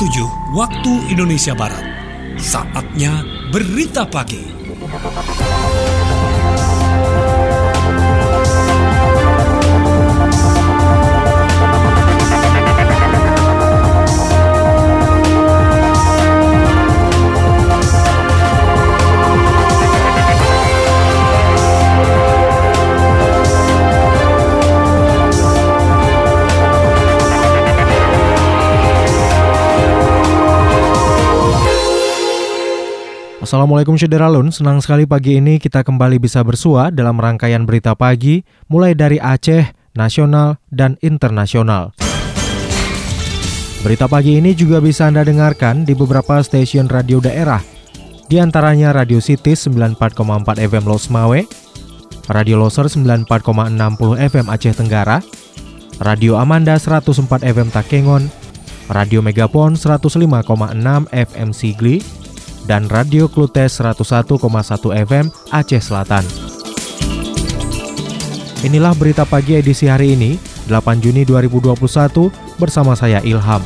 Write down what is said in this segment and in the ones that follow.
7 waktu Indonesia Barat. Saatnya Berita Pagi. Assalamualaikum Syederalun, senang sekali pagi ini kita kembali bisa bersua dalam rangkaian berita pagi mulai dari Aceh, nasional, dan internasional. Berita pagi ini juga bisa Anda dengarkan di beberapa stasiun radio daerah, di antaranya Radio City 94,4 FM Los Mawe, Radio Loser 94,60 FM Aceh Tenggara, Radio Amanda 104 FM Takengon, Radio Megapon 105,6 FM Sigli, dan Radio Klutes 101,1 FM Aceh Selatan. Inilah berita pagi edisi hari ini, 8 Juni 2021, bersama saya Ilham.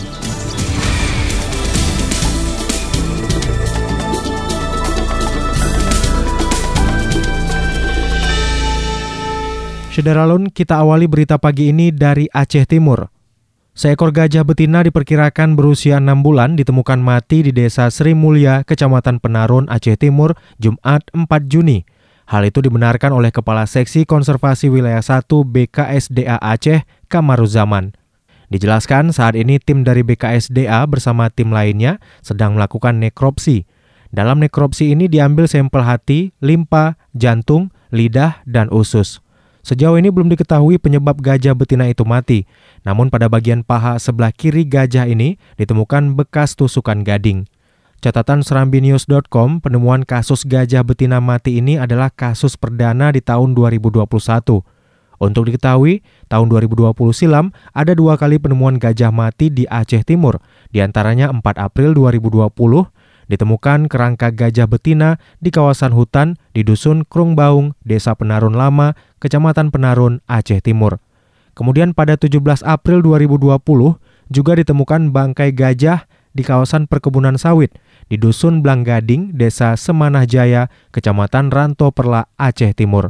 Syederalun, kita awali berita pagi ini dari Aceh Timur. Seekor gajah betina diperkirakan berusia 6 bulan ditemukan mati di Desa Sri Mulya, Kecamatan Penarun, Aceh Timur, Jumat 4 Juni. Hal itu dibenarkan oleh Kepala Seksi Konservasi Wilayah 1 BKSDA Aceh, Kamaruzaman. Dijelaskan saat ini tim dari BKSDA bersama tim lainnya sedang melakukan nekropsi. Dalam nekropsi ini diambil sampel hati, limpa, jantung, lidah, dan usus. Sejauh ini belum diketahui penyebab gajah betina itu mati, namun pada bagian paha sebelah kiri gajah ini ditemukan bekas tusukan gading. Catatan serambinews.com, penemuan kasus gajah betina mati ini adalah kasus perdana di tahun 2021. Untuk diketahui, tahun 2020 silam ada 2 kali penemuan gajah mati di Aceh Timur, diantaranya 4 April 2020, ditemukan kerangka gajah betina di kawasan hutan di Dusun Krungbaung, Desa Penarun Lama, Kecamatan Penarun, Aceh Timur. Kemudian pada 17 April 2020 juga ditemukan bangkai gajah di kawasan perkebunan sawit di Dusun Blanggading, Desa Semanah Jaya, Kecamatan Ranto Perla, Aceh Timur.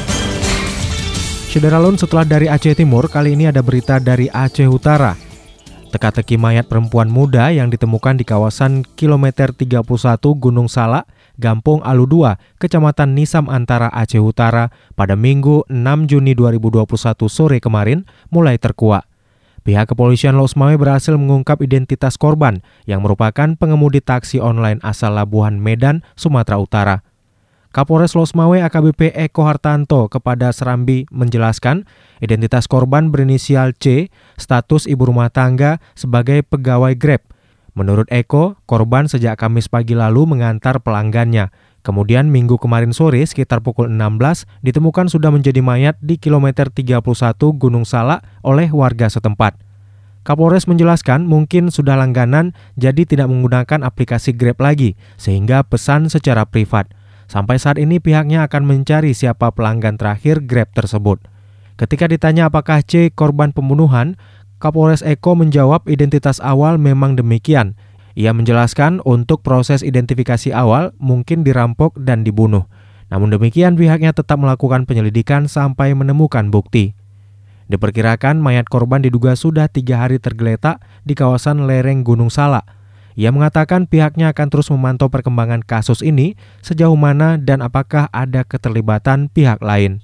Syederalun, setelah dari Aceh Timur, kali ini ada berita dari Aceh Utara. Teka-teki mayat perempuan muda yang ditemukan di kawasan kilometer 31 Gunung Salak, Gampung Alu 2, Kecamatan Nisam Antara, Aceh Utara pada Minggu 6 Juni 2021 sore kemarin mulai terkuak. Pihak kepolisian Los Mawe berhasil mengungkap identitas korban yang merupakan pengemudi taksi online asal Labuhan Medan, Sumatera Utara. Kapolres Los Mawe AKBP Eko Hartanto kepada Serambi menjelaskan identitas korban berinisial C, status ibu rumah tangga sebagai pegawai Grab. Menurut Eko, korban sejak Kamis pagi lalu mengantar pelanggannya. Kemudian minggu kemarin sore sekitar pukul 16 ditemukan sudah menjadi mayat di kilometer 31 Gunung Salak oleh warga setempat. Kapolres menjelaskan mungkin sudah langganan jadi tidak menggunakan aplikasi Grab lagi sehingga pesan secara privat. Sampai saat ini pihaknya akan mencari siapa pelanggan terakhir Grab tersebut. Ketika ditanya apakah C korban pembunuhan, Kapolres Eko menjawab identitas awal memang demikian. Ia menjelaskan untuk proses identifikasi awal mungkin dirampok dan dibunuh. Namun demikian pihaknya tetap melakukan penyelidikan sampai menemukan bukti. Diperkirakan mayat korban diduga sudah 3 hari tergeletak di kawasan lereng Gunung Salak. Ia mengatakan pihaknya akan terus memantau perkembangan kasus ini sejauh mana dan apakah ada keterlibatan pihak lain.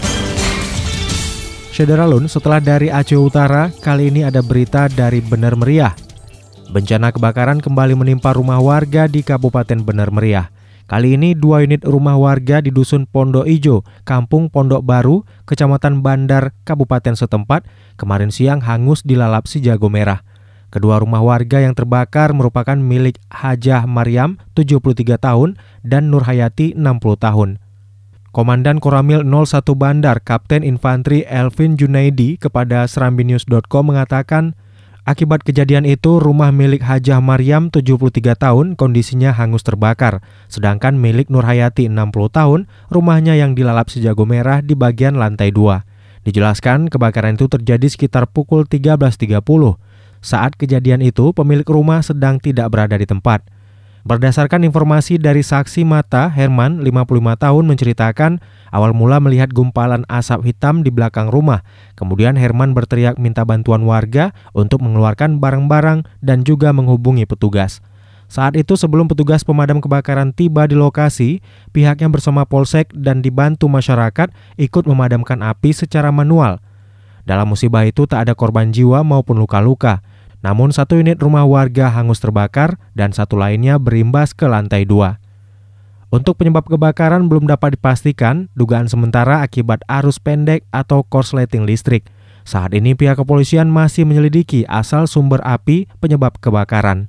Syederalun, setelah dari Aceh Utara, kali ini ada berita dari Bener Meriah. Bencana kebakaran kembali menimpa rumah warga di Kabupaten Bener Meriah. Kali ini 2 unit rumah warga di Dusun Pondok Ijo, Kampung Pondok Baru, Kecamatan Bandar, Kabupaten setempat, kemarin siang hangus dilalap si jago merah. Kedua rumah warga yang terbakar merupakan milik Hajah Maryam, 73 tahun, dan Nurhayati, 60 tahun. Komandan Koramil 01 Bandar, Kapten Infanteri Elvin Junaidi kepada serambinews.com mengatakan, akibat kejadian itu rumah milik Hajah Maryam, 73 tahun, kondisinya hangus terbakar. Sedangkan milik Nurhayati, 60 tahun, rumahnya yang dilalap si jago merah di bagian lantai 2. Dijelaskan kebakaran itu terjadi sekitar pukul 13.30. Saat kejadian itu, pemilik rumah sedang tidak berada di tempat. Berdasarkan informasi dari saksi mata, Herman, 55 tahun, menceritakan awal mula melihat gumpalan asap hitam di belakang rumah. Kemudian Herman berteriak minta bantuan warga untuk mengeluarkan barang-barang dan juga menghubungi petugas. Saat itu sebelum petugas pemadam kebakaran tiba di lokasi, pihaknya bersama Polsek dan dibantu masyarakat ikut memadamkan api secara manual. Dalam musibah itu tak ada korban jiwa maupun luka-luka. Namun satu unit rumah warga hangus terbakar dan satu lainnya berimbas ke lantai 2. Untuk penyebab kebakaran belum dapat dipastikan, dugaan sementara akibat arus pendek atau korsleting listrik. Saat ini pihak kepolisian masih menyelidiki asal sumber api penyebab kebakaran.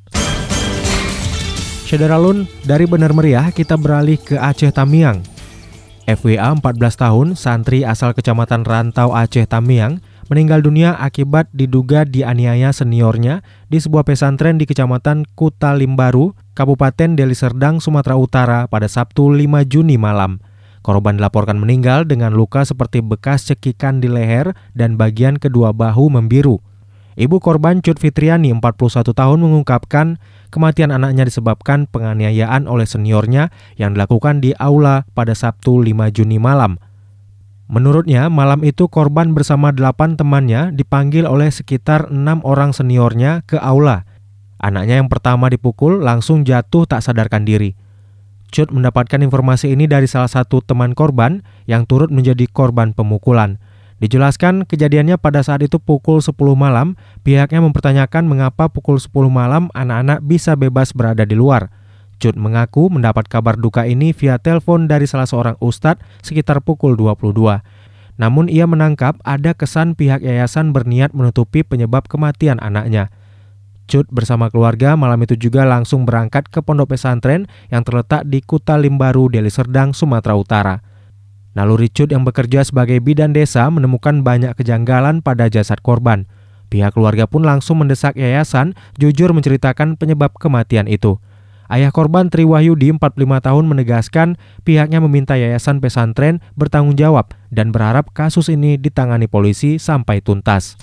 Syederalun, dari Bener Meriah kita beralih ke Aceh Tamiang. FWA 14 tahun, santri asal Kecamatan Rantau Aceh Tamiang, meninggal dunia akibat diduga dianiaya seniornya di sebuah pesantren di Kecamatan Kuta Limbaru, Kabupaten Deli Serdang, Sumatera Utara pada Sabtu 5 Juni malam. Korban dilaporkan meninggal dengan luka seperti bekas cekikan di leher dan bagian kedua bahu membiru. Ibu korban Cut Fitriani, 41 tahun, mengungkapkan kematian anaknya disebabkan penganiayaan oleh seniornya yang dilakukan di aula pada Sabtu 5 Juni malam. Menurutnya, malam itu korban bersama 8 temannya dipanggil oleh sekitar 6 orang seniornya ke aula. Anaknya yang pertama dipukul langsung jatuh tak sadarkan diri. Cut mendapatkan informasi ini dari salah satu teman korban yang turut menjadi korban pemukulan. Dijelaskan kejadiannya pada saat itu pukul 10 malam, pihaknya mempertanyakan mengapa pukul 10 malam anak-anak bisa bebas berada di luar. Cut mengaku mendapat kabar duka ini via telepon dari salah seorang ustadz sekitar pukul 22. Namun ia menangkap ada kesan pihak yayasan berniat menutupi penyebab kematian anaknya. Cut bersama keluarga malam itu juga langsung berangkat ke pondok pesantren yang terletak di Kuta Limbaru, Deli Serdang, Sumatera Utara. Naluri Cut yang bekerja sebagai bidan desa menemukan banyak kejanggalan pada jasad korban. Pihak keluarga pun langsung mendesak yayasan jujur menceritakan penyebab kematian itu. Ayah korban Tri Wahyudi, 45 tahun, menegaskan pihaknya meminta yayasan pesantren bertanggung jawab dan berharap kasus ini ditangani polisi sampai tuntas.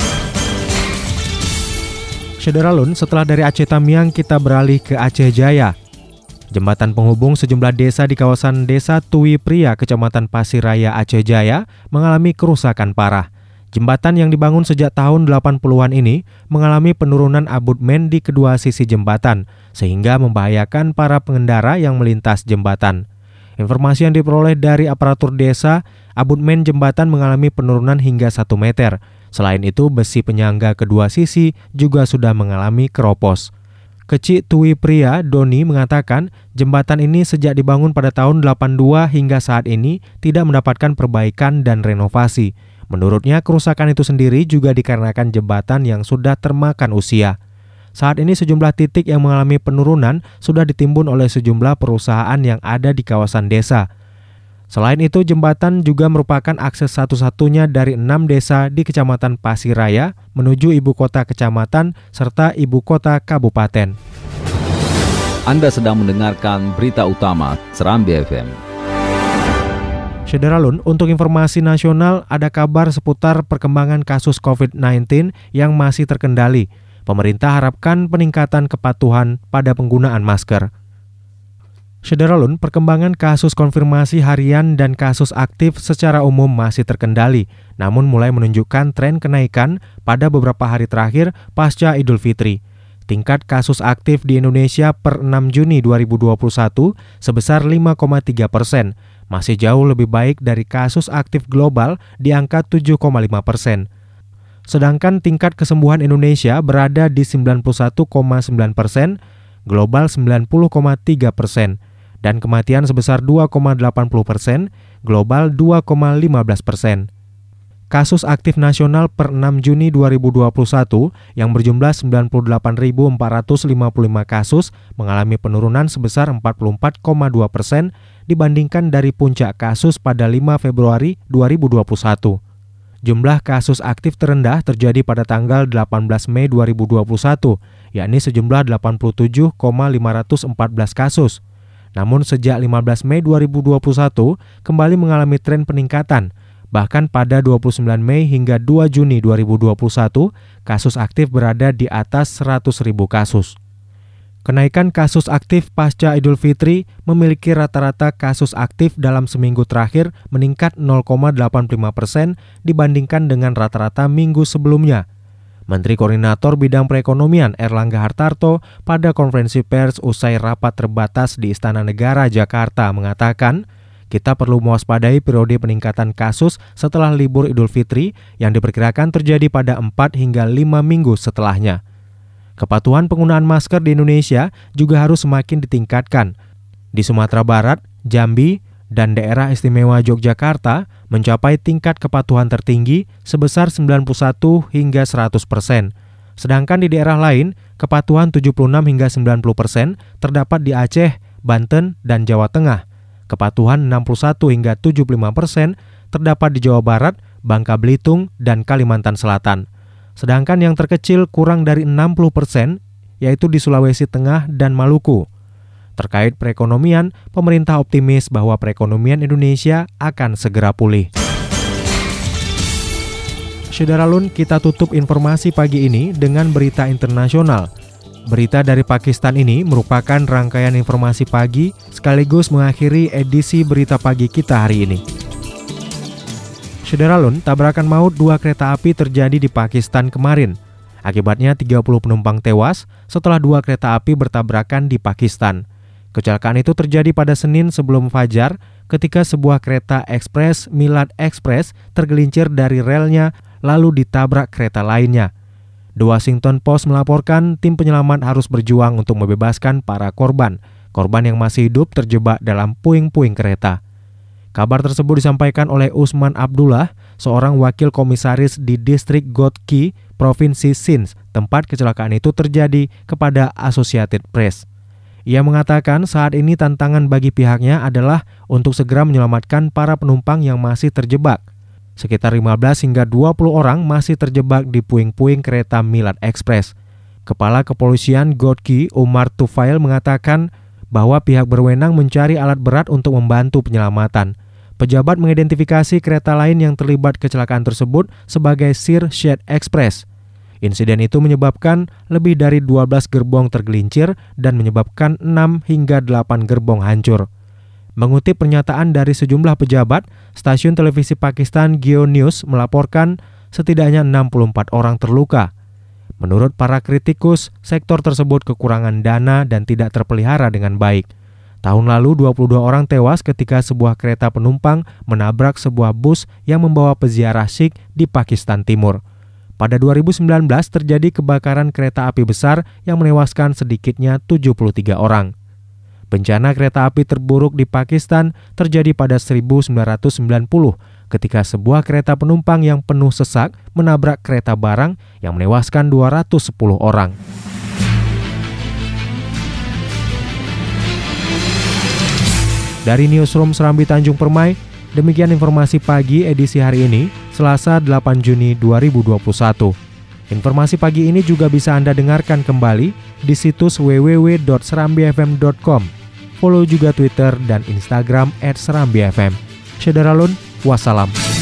Syederalun, setelah dari Aceh Tamiang kita beralih ke Aceh Jaya. Jembatan penghubung sejumlah desa di kawasan Desa Tui Pria, Kecamatan Pasir Raya, Aceh Jaya mengalami kerusakan parah. Jembatan yang dibangun sejak tahun 80-an ini mengalami penurunan abutmen di kedua sisi jembatan, sehingga membahayakan para pengendara yang melintas jembatan. Informasi yang diperoleh dari aparatur desa, abutmen jembatan mengalami penurunan hingga 1 meter. Selain itu, besi penyangga kedua sisi juga sudah mengalami keropos. Kecik Tui Pria, Doni, mengatakan jembatan ini sejak dibangun pada tahun 82 hingga saat ini tidak mendapatkan perbaikan dan renovasi. Menurutnya, kerusakan itu sendiri juga dikarenakan jembatan yang sudah termakan usia. Saat ini sejumlah titik yang mengalami penurunan sudah ditimbun oleh sejumlah perusahaan yang ada di kawasan desa. Selain itu, jembatan juga merupakan akses satu-satunya dari 6 desa di Kecamatan Pasir Raya menuju ibu kota kecamatan serta ibu kota kabupaten. Anda sedang mendengarkan berita utama Serambi FM. Syederalun, untuk informasi nasional ada kabar seputar perkembangan kasus COVID-19 yang masih terkendali. Pemerintah harapkan peningkatan kepatuhan pada penggunaan masker. Syederalun, perkembangan kasus konfirmasi harian dan kasus aktif secara umum masih terkendali, namun mulai menunjukkan tren kenaikan pada beberapa hari terakhir pasca Idul Fitri. Tingkat kasus aktif di Indonesia per 6 Juni 2021 sebesar 5,3%, masih jauh lebih baik dari kasus aktif global di angka 7,5%. Sedangkan tingkat kesembuhan Indonesia berada di 91,9%, global 90,3%. Dan kematian sebesar 2,80%, global 2,15%. Kasus aktif nasional per 6 Juni 2021 yang berjumlah 98.455 kasus mengalami penurunan sebesar 44,2% dibandingkan dari puncak kasus pada 5 Februari 2021. Jumlah kasus aktif terendah terjadi pada tanggal 18 Mei 2021, yakni sejumlah 87,514 kasus. Namun sejak 15 Mei 2021 kembali mengalami tren peningkatan. Bahkan pada 29 Mei hingga 2 Juni 2021, kasus aktif berada di atas 100.000 kasus. Kenaikan kasus aktif pasca Idul Fitri memiliki rata-rata kasus aktif dalam seminggu terakhir meningkat 0,85% dibandingkan dengan rata-rata minggu sebelumnya. Menteri Koordinator Bidang Perekonomian Erlangga Hartarto pada konferensi pers usai rapat terbatas di Istana Negara Jakarta mengatakan, kita perlu mewaspadai periode peningkatan kasus setelah libur Idul Fitri yang diperkirakan terjadi pada 4 hingga 5 minggu setelahnya. Kepatuhan penggunaan masker di Indonesia juga harus semakin ditingkatkan. Di Sumatera Barat, Jambi, dan daerah istimewa Yogyakarta mencapai tingkat kepatuhan tertinggi sebesar 91 hingga 100%. Sedangkan di daerah lain, kepatuhan 76 hingga 90% terdapat di Aceh, Banten, dan Jawa Tengah. Kepatuhan 61 hingga 75% terdapat di Jawa Barat, Bangka Belitung, dan Kalimantan Selatan. Sedangkan yang terkecil kurang dari 60%, yaitu di Sulawesi Tengah dan Maluku. Terkait perekonomian, pemerintah optimis bahwa perekonomian Indonesia akan segera pulih. Syederalun, kita tutup informasi pagi ini dengan berita internasional. Berita dari Pakistan ini merupakan rangkaian informasi pagi sekaligus mengakhiri edisi berita pagi kita hari ini. Syederalun, tabrakan maut 2 kereta api terjadi di Pakistan kemarin. Akibatnya 30 penumpang tewas setelah 2 kereta api bertabrakan di Pakistan. Kecelakaan itu terjadi pada Senin sebelum fajar ketika sebuah kereta ekspres Milad Express tergelincir dari relnya lalu ditabrak kereta lainnya. The Washington Post melaporkan tim penyelamat harus berjuang untuk membebaskan para korban. Korban yang masih hidup terjebak dalam puing-puing kereta. Kabar tersebut disampaikan oleh Usman Abdullah, seorang wakil komisaris di distrik Ghotki, Provinsi Sindh, tempat kecelakaan itu terjadi, kepada Associated Press. Ia mengatakan saat ini tantangan bagi pihaknya adalah untuk segera menyelamatkan para penumpang yang masih terjebak. Sekitar 15 hingga 20 orang masih terjebak di puing-puing kereta Milad Express. Kepala Kepolisian Ghotki, Umar Tufail, mengatakan bahwa pihak berwenang mencari alat berat untuk membantu penyelamatan. Pejabat mengidentifikasi kereta lain yang terlibat kecelakaan tersebut sebagai Sir Syed Express. Insiden itu menyebabkan lebih dari 12 gerbong tergelincir dan menyebabkan 6 hingga 8 gerbong hancur. Mengutip pernyataan dari sejumlah pejabat, stasiun televisi Pakistan Geo News melaporkan setidaknya 64 orang terluka. Menurut para kritikus, sektor tersebut kekurangan dana dan tidak terpelihara dengan baik. Tahun lalu 22 orang tewas ketika sebuah kereta penumpang menabrak sebuah bus yang membawa peziarah Sikh di Pakistan Timur. Pada 2019 terjadi kebakaran kereta api besar yang menewaskan sedikitnya 73 orang. Bencana kereta api terburuk di Pakistan terjadi pada 1990 ketika sebuah kereta penumpang yang penuh sesak menabrak kereta barang yang menewaskan 210 orang. Dari Newsroom Serambi Tanjung Permai, demikian informasi pagi edisi hari ini, Selasa 8 Juni 2021. Informasi pagi ini juga bisa Anda dengarkan kembali di situs www.serambifm.com. Follow juga Twitter dan Instagram @serambifm. Syederalun, wassalam.